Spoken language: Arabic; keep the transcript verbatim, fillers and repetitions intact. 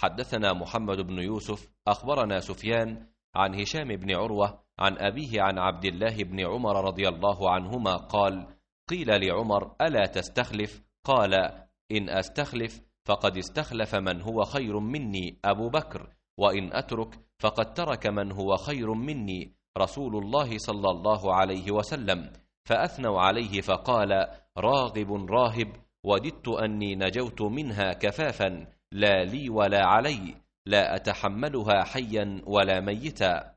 حدثنا محمد بن يوسف أخبرنا سفيان عن هشام بن عروة عن أبيه عن عبد الله بن عمر رضي الله عنهما قال: قيل لعمر: ألا تستخلف؟ قال: إن أستخلف فقد استخلف من هو خير مني أبو بكر، وإن أترك فقد ترك من هو خير مني رسول الله صلى الله عليه وسلم. فأثنوا عليه فقال: راغب راهب، وددت أني نجوت منها كفافا، لا لي ولا علي، لا أتحملها حيا ولا ميتا.